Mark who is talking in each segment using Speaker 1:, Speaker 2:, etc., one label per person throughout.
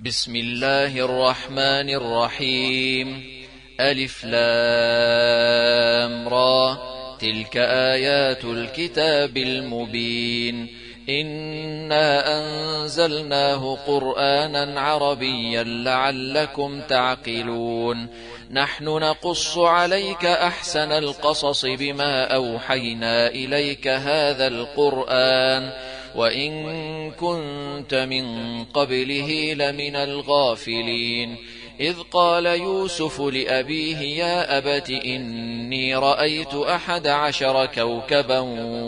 Speaker 1: بسم الله الرحمن الرحيم. ألف لام را، تلك آيات الكتاب المبين. إنا أنزلناه قرآنا عربيا لعلكم تعقلون. نحن نقص عليك أحسن القصص بما أوحينا إليك هذا القرآن وإن كنت من قبله لمن الغافلين. إذ قال يوسف لأبيه يا أبت إني رأيت 11 كوكبا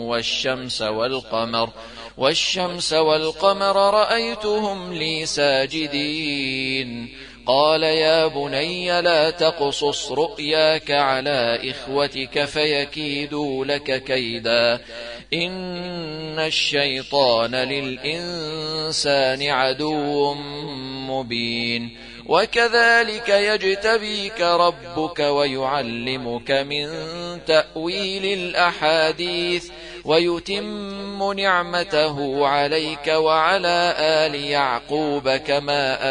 Speaker 1: والشمس والقمر رأيتهم لي ساجدين. قال يا بني لا تقصص رؤياك على إخوتك فيكيدوا لك كيدا إن الشيطان للإنسان عدو مبين. وكذلك يجتبيك ربك ويعلمك من تأويل الأحاديث ويتم نعمته عليك وعلى آل يعقوب كما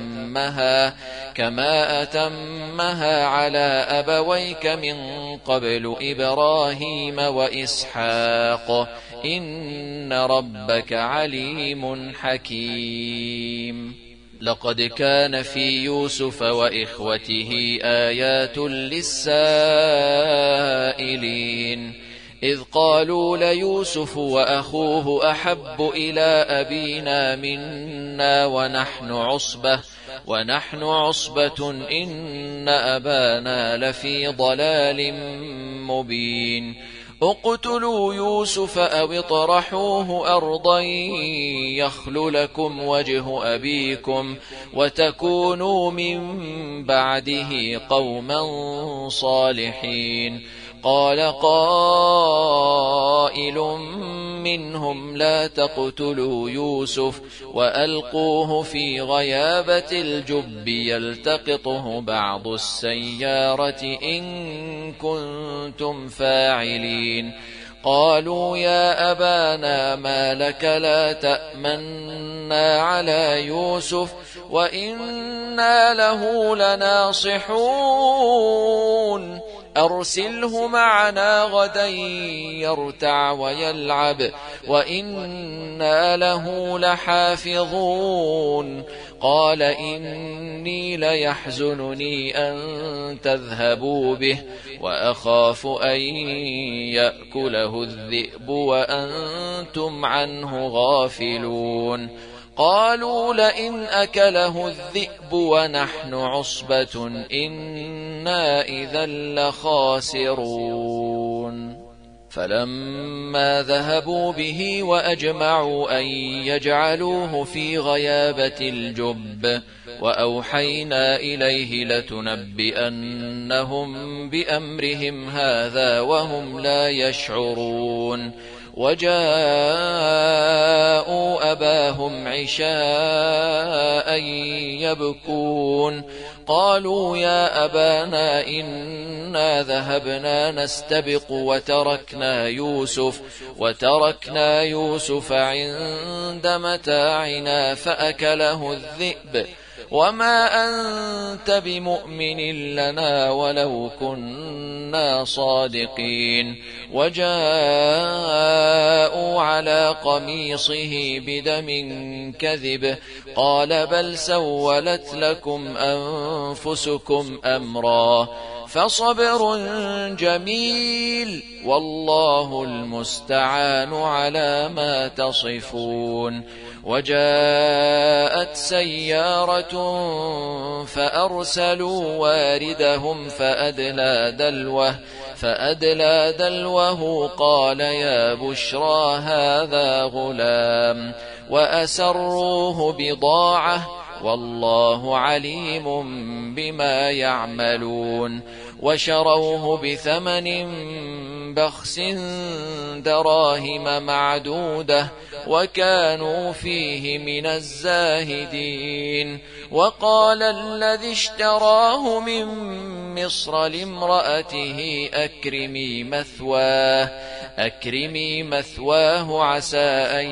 Speaker 1: أتمها على أبويك من قبل إبراهيم وإسحاق إن ربك عليم حكيم. لقد كان في يوسف وإخوته آيات للسائلين إذ قالوا ليوسف وأخوه أحب إلى أبينا منا ونحن عصبة إن أبانا لفي ضلال مبين. اقتلوا يوسف أو اطرحوه أرضا يخل لكم وجه أبيكم وتكونوا من بعده قوما صالحين. قال قائل منهم لا تقتلوا يوسف وألقوه في غيابة الجب يلتقطه بعض السيارة إن كنتم فاعلين. قالوا يا أبانا ما لك لا تأمنا على يوسف وإنا له لناصحون أرسله معنا غدا يرتع ويلعب وإنا له لحافظون. قال إني ليحزنني أن تذهبوا به وأخاف أن يأكله الذئب وأنتم عنه غافلون. قالوا لئن أكله الذئب ونحن عصبة إنا إذا لخاسرون. فلما ذهبوا به وأجمعوا أن يجعلوه في غيابة الجب وأوحينا إليه لتنبئنهم بأمرهم هذا وهم لا يشعرون. وجاءوا أباهم عشاء يبكون. قالوا يا أبانا إنا ذهبنا نستبق وتركنا يوسف عند متاعنا فأكله الذئب وما أنت بمؤمن لنا ولو كنا صادقين. وجاءوا على قميصه بدم كذب قال بل سولت لكم أنفسكم أمرا فصبر جميل والله المستعان على ما تصفون. وجاءت سيارة فأرسلوا واردهم فأدلى دلوه قال يا بشرى هذا غلام وأسروه بضاعة والله عليم بما يعملون. وشروه بثمن بخس دراهم معدودة وكانوا فيه من الزاهدين. وقال الذي اشتراه من مصر لامرأته أكرمي مثواه عسى أن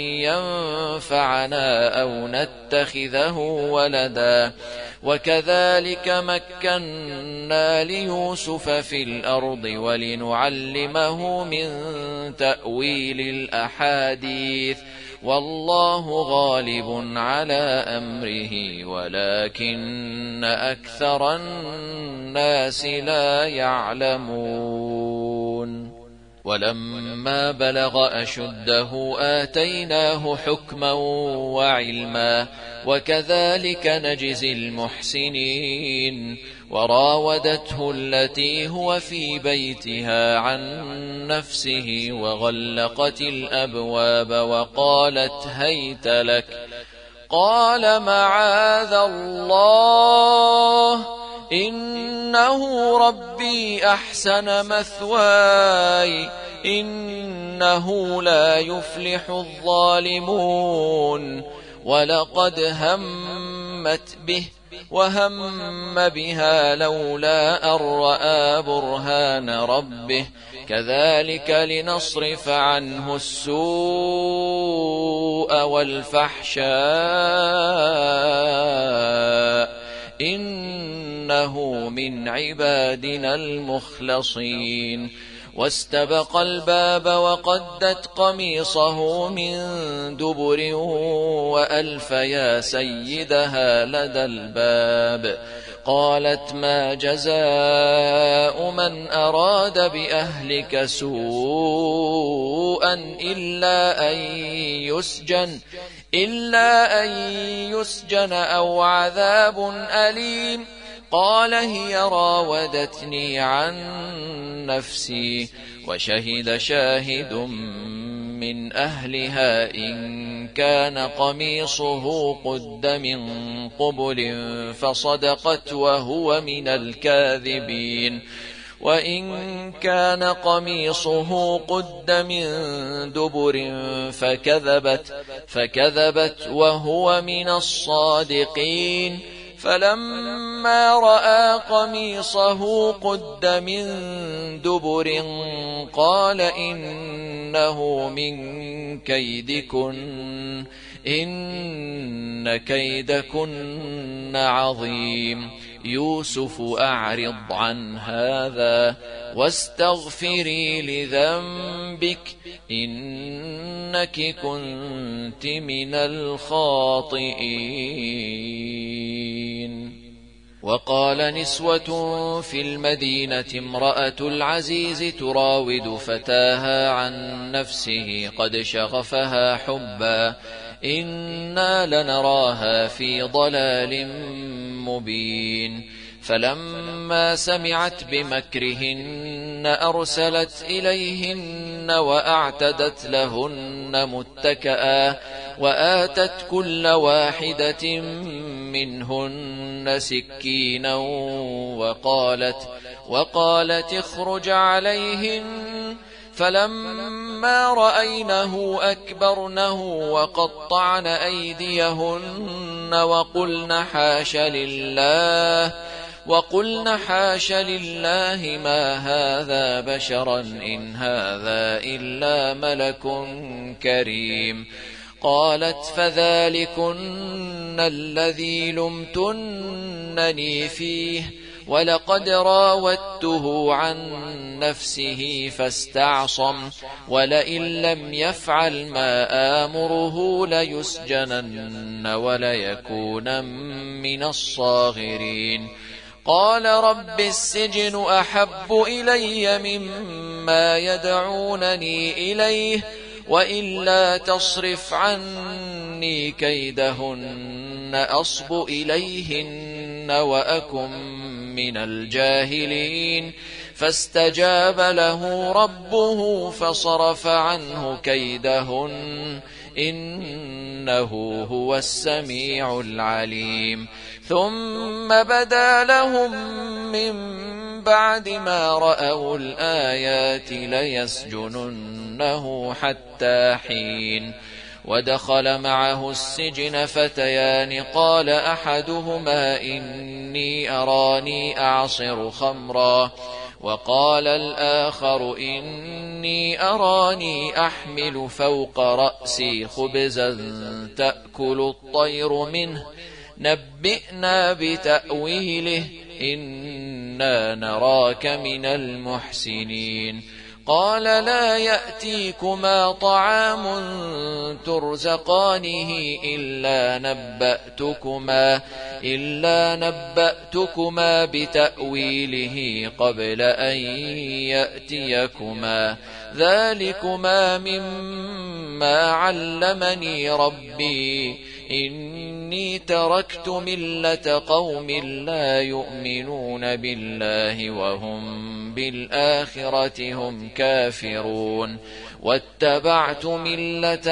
Speaker 1: ينفعنا أو نتخذه ولدا. وكذلك مكنا ليوسف في الأرض ولنعلمه من تأويل الأحاديث، والله غالب على أمره ولكن أكثر الناس لا يعلمون. ولما بلغ أشده آتيناه حكما وعلما وكذلك نجزي المحسنين. وراودته التي هو في بيتها عن نفسه وغلقت الأبواب وقالت هيت لك. قال معاذ الله إنه ربي أحسن مثواي إنه لا يفلح الظالمون. ولقد همت به وهم بها لولا أن رأى برهان ربه كذلك لنصرف عنه السوء والفحشاء إنه من عبادنا المخلصين. واستبق الباب وقدت قميصه من دبر وألف يا سيدها لدى الباب. قالت ما جزاء من أراد بأهلك سوءا إلا أن يسجن أو عذاب أليم. قال هي راودتني عن نفسي. وشهد شاهد من أهلها إن كان قميصه قد من قبل فصدقت وهو من الكاذبين. وإن كان قميصه قد من دبر فكذبت وهو من الصادقين. فلما رأى قميصه قد من دبر قال إنه من كيدكن إن كيدكن عظيم. يوسف أعرض عن هذا واستغفري لذنبك إنك كنت من الخاطئين. وقال نسوة في المدينة امرأة العزيز تراود فتاها عن نفسه قد شغفها حبا إنا لنراها في ضلال مبين. فلما سمعت بمكرهن أرسلت إليهن وأعتدت لهن متكئا وآتت كل واحدة منهن سكينا وقالت اخرج عليهن. فلما رأينه أكبرنه وقطعن أيديهن وقلن حاش لله ما هذا بشرا إن هذا إلا ملك كريم. قالت فذلكن الذي لمتنني فيه ولقد راودته عن نفسه فاستعصم ولئن لم يفعل ما آمره ليسجنن وليكون من الصاغرين. قال رب السجن أحب إلي مما يدعونني إليه وإلا تصرف عني كيدهن أصب إليهن وأكن من الجاهلين. فاستجاب له ربه فصرف عنه كيدهن إنه هو السميع العليم. ثم بدا لهم من بعد ما رأوا الآيات ليسجننه حتى حين. ودخل معه السجن فتيان قال أحدهما إني أراني أعصر خمرا وقال الآخر إني أراني أحمل فوق رأسي خبزا تأكل الطير منه نبئنا بتأويله إنا نراك من المحسنين قال لا يأتيكما طعام ترزقانه إلا نبأتكما بتأويله قبل أن يأتيكما ذلكما مما علمني ربي إني تركت ملة قوم لا يؤمنون بالله وهم بالآخرة هم كافرون واتبعت ملة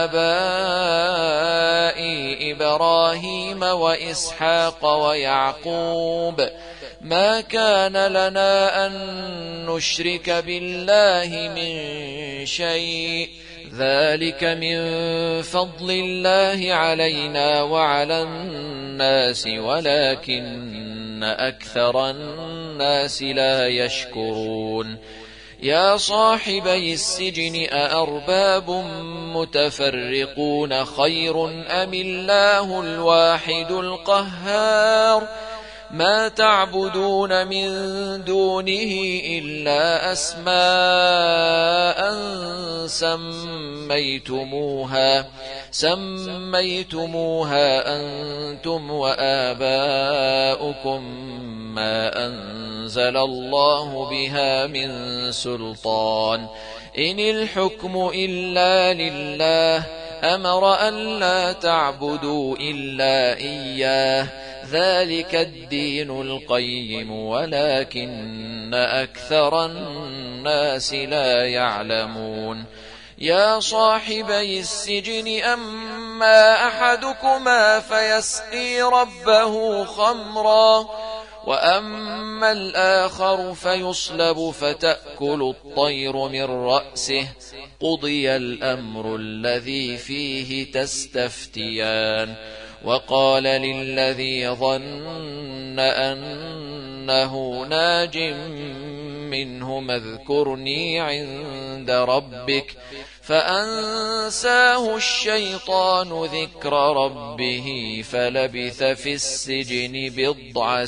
Speaker 1: آبائي إبراهيم وإسحاق ويعقوب ما كان لنا أن نشرك بالله من شيء ذلك من فضل الله علينا وعلى الناس ولكن أكثر الناس لا يشكرون يا صاحبي السجن أأرباب متفرقون خير أم الله الواحد القهار ما تعبدون من دونه إلا أسماء سميتموها أنتم وآباؤكم ما أنزل الله بها من سلطان إن الحكم إلا لله أمر أن لا تعبدوا إلا إياه ذلك الدين القيم ولكن أكثر الناس لا يعلمون يا صاحبي السجن أما أحدكما فيسقي ربه خمرا وأما الآخر فيصلب فتأكل الطير من رأسه قضي الأمر الذي فيه تستفتيان وقال للذي ظن أنه ناج منه اذكرني عند ربك فأنساه الشيطان ذكر ربه فلبث في السجن بضع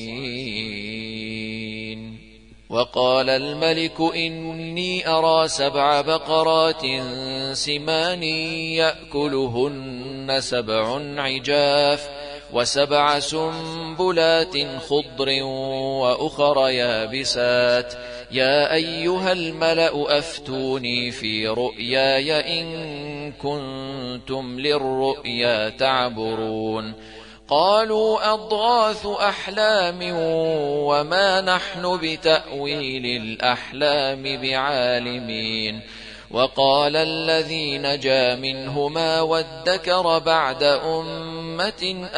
Speaker 1: سنين وقال الملك إني أرى 7 بقرات سمان يأكلهن 7 عجاف و7 سنبلات خضر وأخر يابسات يا أيها الملأ أفتوني في رؤياي إن كنتم للرؤيا تعبرون قالوا أضغاث أحلام وما نحن بتأويل الأحلام بعالمين وقال الذي نجا منهما وادكر بعد أمة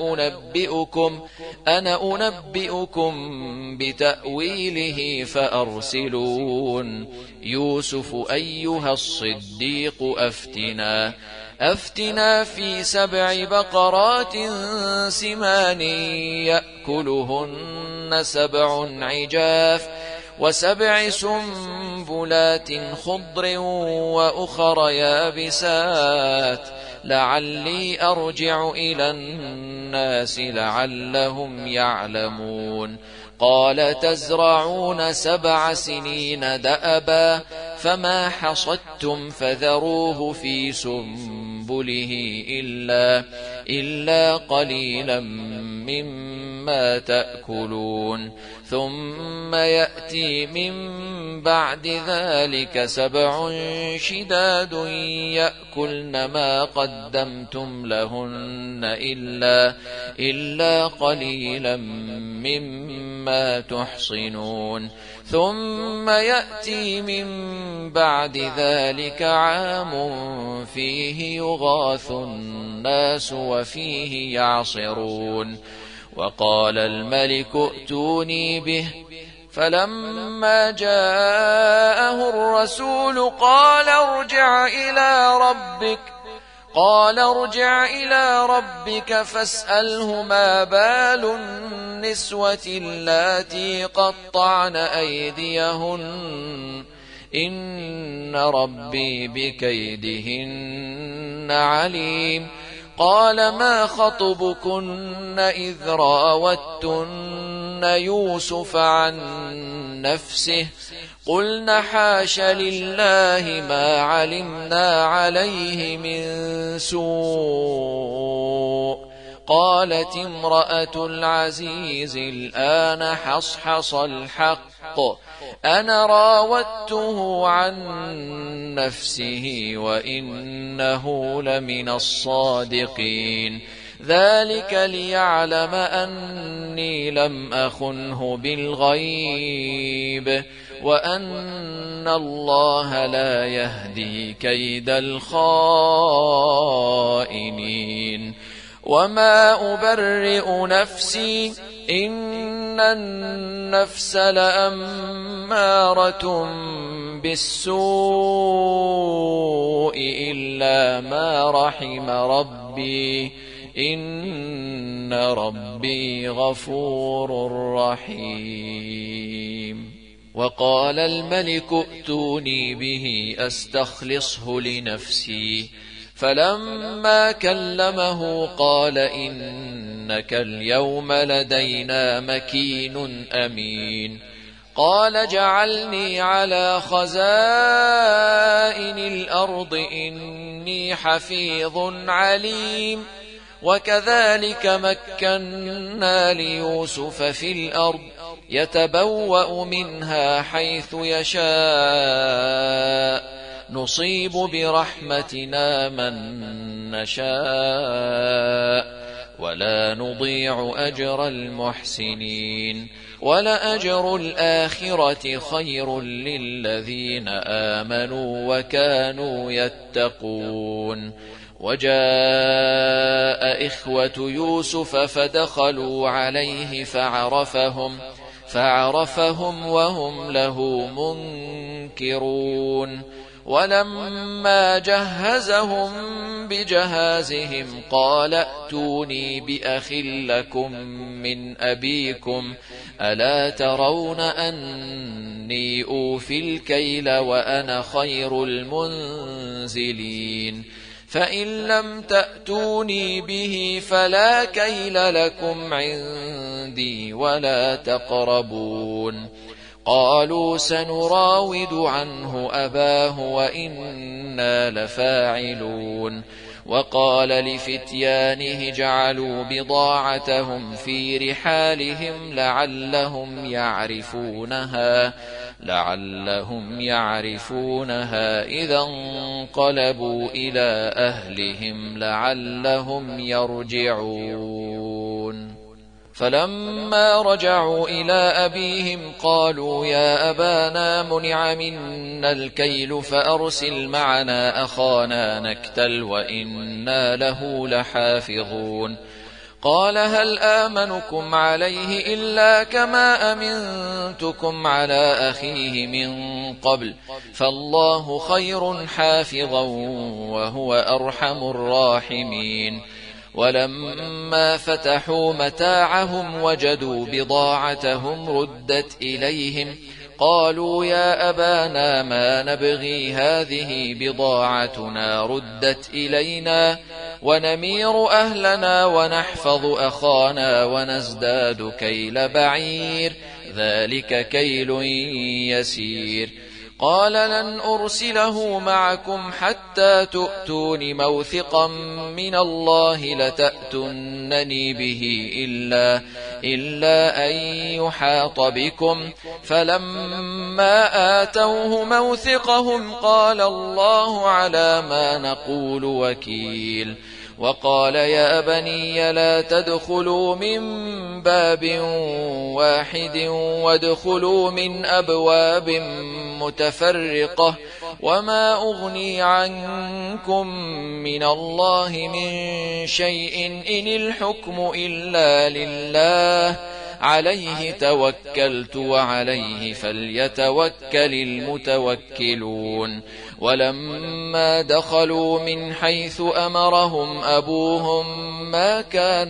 Speaker 1: أنا أنبئكم بتأويله فأرسلون يوسف أيها الصديق أفتنا في 7 بقرات سمان يأكلهن 7 عجاف و7 سنبلات خضر وأخر يابسات لعلي أرجع إلى الناس لعلهم يعلمون قال تزرعون 7 سنين دأبا فما حصدتم فذروه في سنبله إلا قليلا مما تأكلون ثم يأتي من بعد ذلك 7 شداد يأكلن ما قدمتم لهن إلا قليلا مما تحصنون ثم يأتي من بعد ذلك عام فيه يغاث الناس وفيه يعصرون وقال الملك ائتوني به فلما جاءه الرسول قال ارجع إلى ربك قال ارجع إلى ربك فاسأله ما بال النسوة اللاتي قطعن أيديهن إن ربي بكيدهن عليم قال ما خطبكن إذ راوتن يوسف عن نفسه قلن حاش لله ما علمنا عليه من سوء قالت امرأة العزيز الآن حصحص الحق أنا راودته عن نفسه وإنه لمن الصادقين ذلك ليعلم أني لم أخنه بالغيب وأن الله لا يهدي كيد الخائنين وما أبرئ نفسي إن النفس لأمارة بالسوء إلا ما رحم ربي إن ربي غفور رحيم وقال الملك ائتوني به أستخلصه لنفسي فلما كلمه قال إنك اليوم لدينا مكين أمين قال جعلني على خزائن الأرض إني حفيظ عليم وكذلك مكنا ليوسف في الأرض يتبوأ منها حيث يشاء نصيب برحمتنا من نشاء ولا نضيع أجر المحسنين ولأجر الآخرة خير للذين آمنوا وكانوا يتقون وجاء إخوة يوسف فدخلوا عليه فعرفهم وهم له منكرون ولما جهزهم بجهازهم قال ائتوني بأخ لكم من أبيكم ألا ترون أني أوفي الكيل وأنا خير المنزلين فإن لم تأتوني به فلا كيل لكم عندي ولا تقربون قالوا سنراود عنه أباه وإنا لفاعلون وقال لفتيانه جعلوا بضاعتهم في رحالهم لعلهم يعرفونها إذا انقلبوا إلى أهلهم لعلهم يرجعون فلما رجعوا إلى أبيهم قالوا يا أبانا منع منا الكيل فأرسل معنا أخانا نكتل وإنا له لحافظون قال هل آمنكم عليه إلا كما أمنتكم على أخيه من قبل فالله خير حافظا وهو أرحم الراحمين ولما فتحوا متاعهم وجدوا بضاعتهم ردت إليهم قالوا يا أبانا ما نبغي هذه بضاعتنا ردت إلينا ونمير أهلنا ونحفظ أخانا ونزداد كيل بعير ذلك كيل يسير قال لن أرسله معكم حتى تؤتون موثقا من الله لتأتونني به إلا أن يحاط بكم فلما آتوه موثقهم قال الله على ما نقول وكيل وقال يا بني لا تدخلوا من باب واحد وادخلوا من أبواب متفرقة وما أغني عنكم من الله من شيء إن الحكم إلا لله عليه توكلت وعليه فليتوكل المتوكلون ولما دخلوا من حيث أمرهم أبوهم ما كان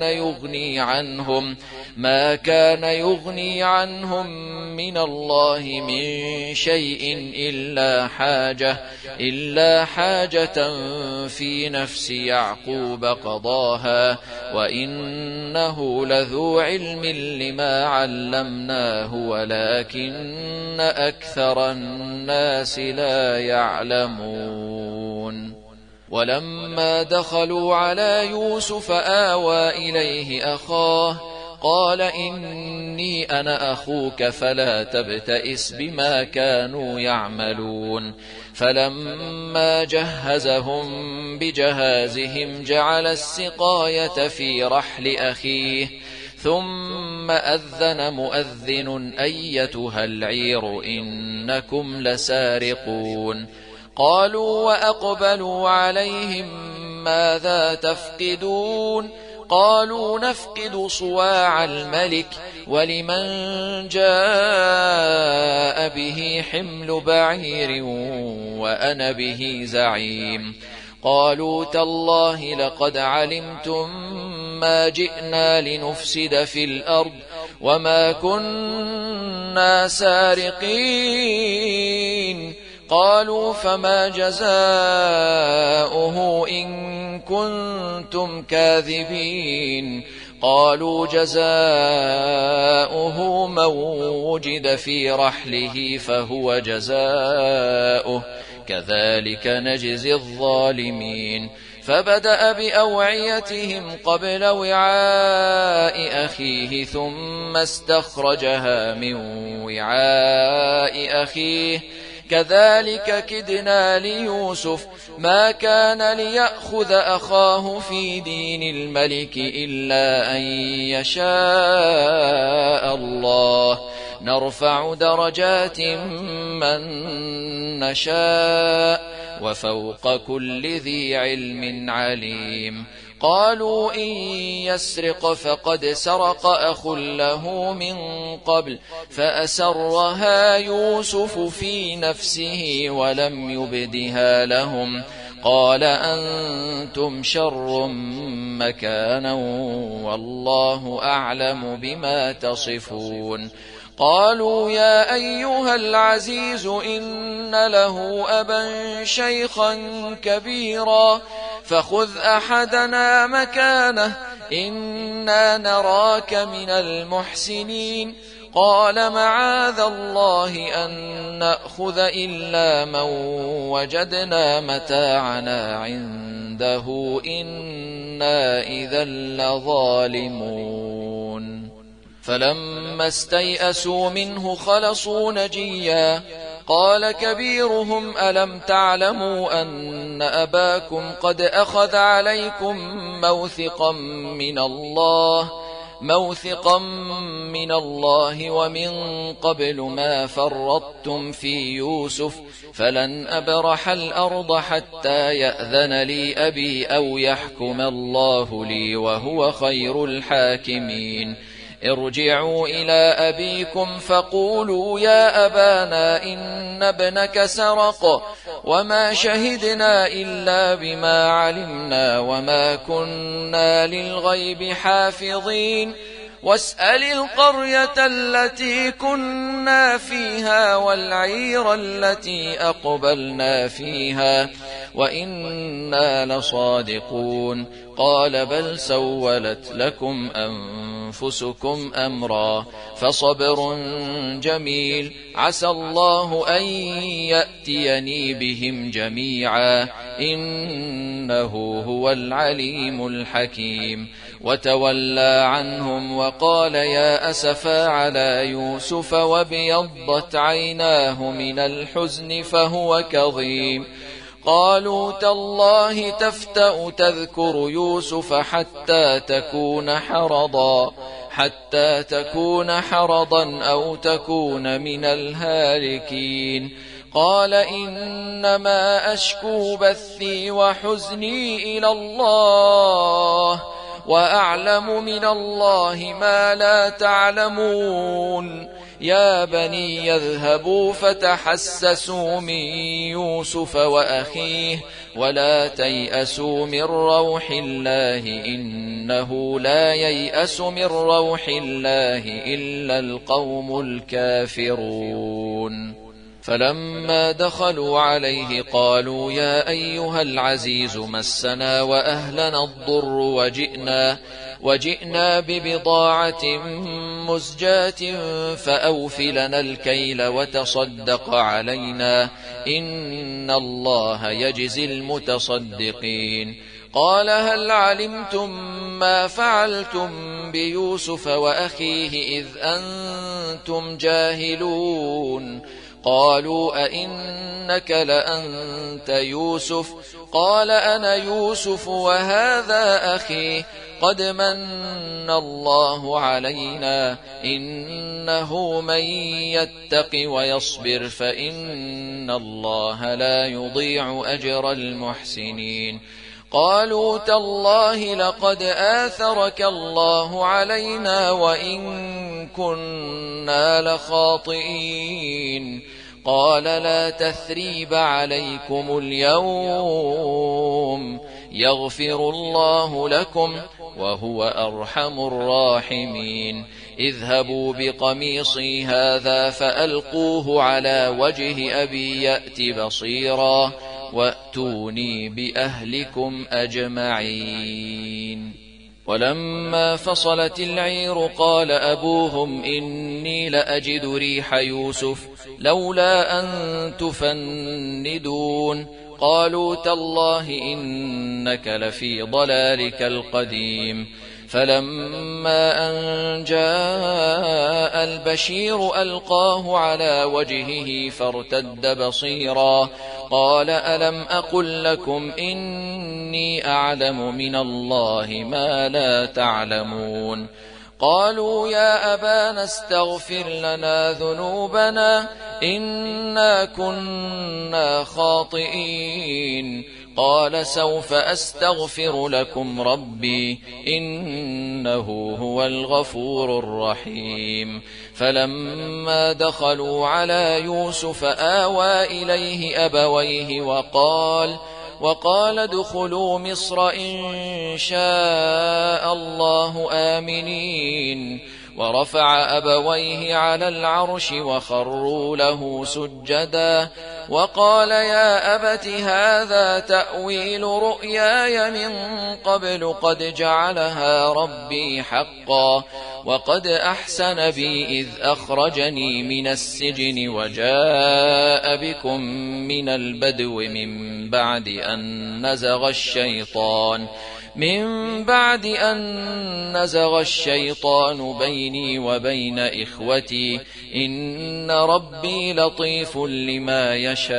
Speaker 1: يغني عنهم من الله من شيء إلا حاجة في نفس يعقوب قضاها وإنه لذو علم لما علمناه ولكن أكثر الناس لا يعلمون. ولما دخلوا على يوسف آوى إليه أخاه قال إني أنا أخوك فلا تبتئس بما كانوا يعملون. فلما جهزهم بجهازهم جعل السقاية في رحل أخيه ثم أذن مؤذن أيتها العير إنكم لسارقون. قالوا وأقبلوا عليهم ماذا تفقدون؟ قالوا نفقد صواع الملك ولمن جاء به حمل بعير وأنا به زعيم. قالوا تالله لقد علمتم ما جئنا لنفسد في الأرض وما كنا سارقين. قالوا فما جزاؤه إن كنتم كاذبين؟ قالوا جزاؤه من وجد في رحله فهو جزاؤه كذلك نجزي الظالمين. فبدأ بأوعيتهم قبل وعاء أخيه ثم استخرجها من وعاء أخيه كذلك كدنا ليوسف ما كان ليأخذ أخاه في دين الملك إلا أن يشاء الله نرفع درجات من نشاء وفوق كل ذي علم عليم. قالوا إن يسرق فقد سرق أخ له من قبل فأسرها يوسف في نفسه ولم يبدها لهم. قال أنتم شر مكانا والله أعلم بما تصفون. قالوا يا أيها العزيز إن له أبا شيخا كبيرا فخذ أحدنا مكانه إنا نراك من المحسنين. قال معاذ الله أن نأخذ إلا من وجدنا متاعنا عنده إنا إذا لظالمون. فلما استيئسوا منه خلصوا نجيا. قال كبيرهم ألم تعلموا أن أباكم قد أخذ عليكم موثقا من الله ومن قبل ما فرطتم في يوسف فلن أبرح الأرض حتى يأذن لي أبي أو يحكم الله لي وهو خير الحاكمين. ارجعوا إلى أبيكم فقولوا يا أبانا إن ابنك سرق وما شهدنا إلا بما علمنا وما كنا للغيب حافظين. واسأل القرية التي كنا فيها والعير التي أقبلنا فيها وإنا لصادقون. قال بل سولت لكم أنفسكم أمرا فصبر جميل عسى الله أن يأتيني بهم جميعا إنه هو العليم الحكيم. وتولى عنهم وقال يا أسفا على يوسف وابيضت عيناه من الحزن فهو كظيم. قالوا تالله تفتأ تذكر يوسف حتى تكون حرضا أو تكون من الهالكين. قال إنما أشكو بثي وحزني إلى الله وأعلم من الله ما لا تعلمون. يا بني يذهبوا فتحسسوا من يوسف وأخيه ولا تيأسوا من روح الله إنه لا ييأس من روح الله إلا القوم الكافرون. فلما دخلوا عليه قالوا يا أيها العزيز مسنا وأهلنا الضر وجئنا ببضاعة مزجاة فأوف لنا الكيل وتصدق علينا إن الله يجزي المتصدقين. قال هل علمتم ما فعلتم بيوسف وأخيه إذ أنتم جاهلون؟ قالوا أئنك لأنت يوسف؟ قال أنا يوسف وهذا أخي قد من الله علينا إنه من يتق ويصبر فإن الله لا يضيع أجر المحسنين. قالوا تالله لقد آثرك الله علينا وإن كنا لخاطئين. قال لا تثريب عليكم اليوم يغفر الله لكم وهو أرحم الراحمين. اذهبوا بقميصي هذا فألقوه على وجه أبي يأت بصيرا وأتوني بأهلكم أجمعين. ولما فصلت العير قال أبوهم إني لأجد ريح يوسف لولا أن تفندون. قالوا تالله إنك لفي ضلالك القديم. فلما أن جاء البشير ألقاه على وجهه فارتد بصيرا قال ألم أقل لكم إني أعلم من الله ما لا تعلمون. قالوا يا أبانا استغفر لنا ذنوبنا إنا كنا خاطئين. قال سوف أستغفر لكم ربي إنه هو الغفور الرحيم. فلما دخلوا على يوسف آوى إليه أبويه وقال ادخلوا مصر إن شاء الله آمنين. ورفع أبويه على العرش وخروا له سجدا وقال يا أبت هذا تأويل رؤياي من قبل قد جعلها ربي حقا وقد أحسن بي إذ أخرجني من السجن وجاء بكم من البدو من بعد أن نزغ الشيطان بيني وبين إخوتي إن ربي لطيف لما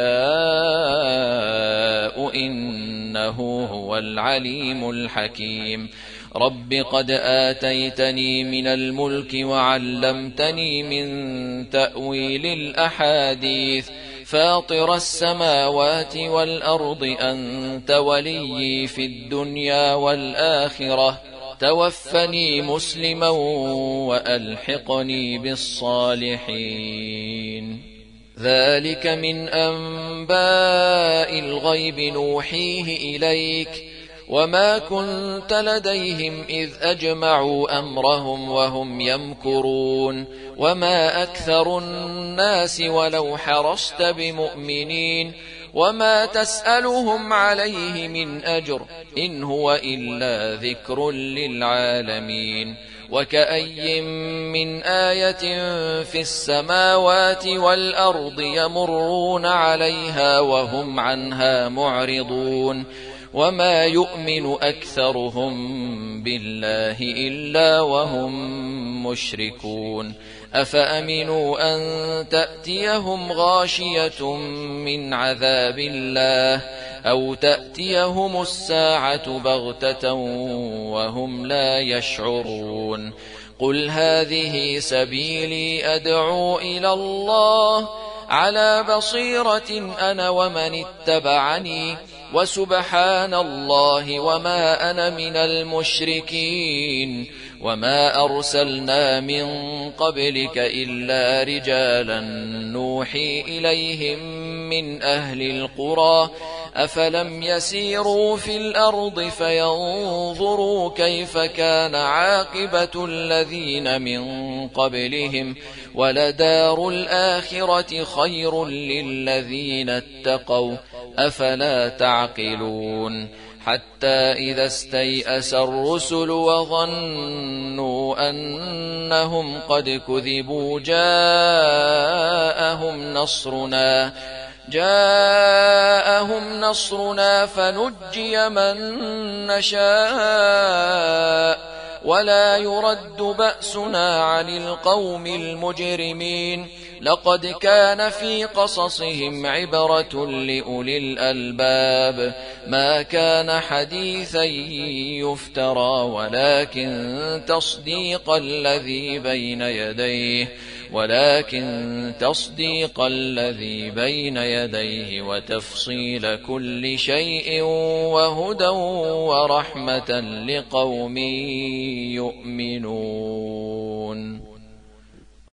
Speaker 1: يشاء إنه هو العليم الحكيم. رب قد آتيتني من الملك وعلمتني من تأويل الأحاديث فاطر السماوات والأرض أنت وليي في الدنيا والآخرة توفني مسلما وألحقني بالصالحين. ذلك من أنباء الغيب نوحيه إليك وما كنت لديهم إذ أجمعوا أمرهم وهم يمكرون وما أكثر الناس ولو حرصت بمؤمنين وما تسألهم عليه من أجر إن هو إلا ذكر للعالمين. وكأي من آية في السماوات والأرض يمرون عليها وهم عنها معرضون وما يؤمن أكثرهم بالله إلا وهم مشركون. أفأمنوا أن تأتيهم غاشية من عذاب الله أو تأتيهم الساعة بغتة وهم لا يشعرون. قل هذه سبيلي أدعو إلى الله على بصيرة أنا ومن اتبعني وسبحان الله وما أنا من المشركين وما أرسلنا من قبلك إلا رجالا نوحي إليهم من أهل القرى أفلم يسيروا في الأرض فينظروا كيف كان عاقبة الذين من قبلهم ولدار الآخرة خير للذين اتقوا أفلا تعقلون حتى إذا استيأس الرسل وظنوا أنهم قد كذبوا جاءهم نصرنا فنجي من نشاء ولا يرد بأسنا عن القوم المجرمين لقد كان في قصصهم عبرة لأولي الألباب ما كان حديثا يفترى ولكن تصديق الذي بين يديه وتفصيل كل شيء وهدى ورحمة لقوم يؤمنون.